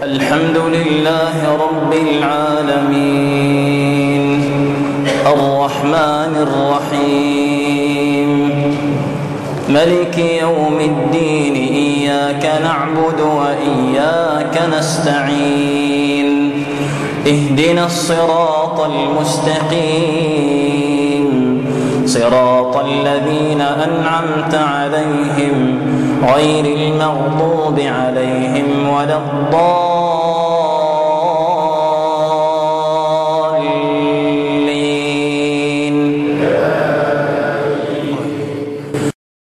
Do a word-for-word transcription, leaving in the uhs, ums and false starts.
الحمد لله رب العالمين الرحمن الرحيم ملك يوم الدين إياك نعبد وإياك نستعين اهدنا الصراط المستقيم صراط الذين أنعمت عليهم غير المغضوب عليهم ولا الضالين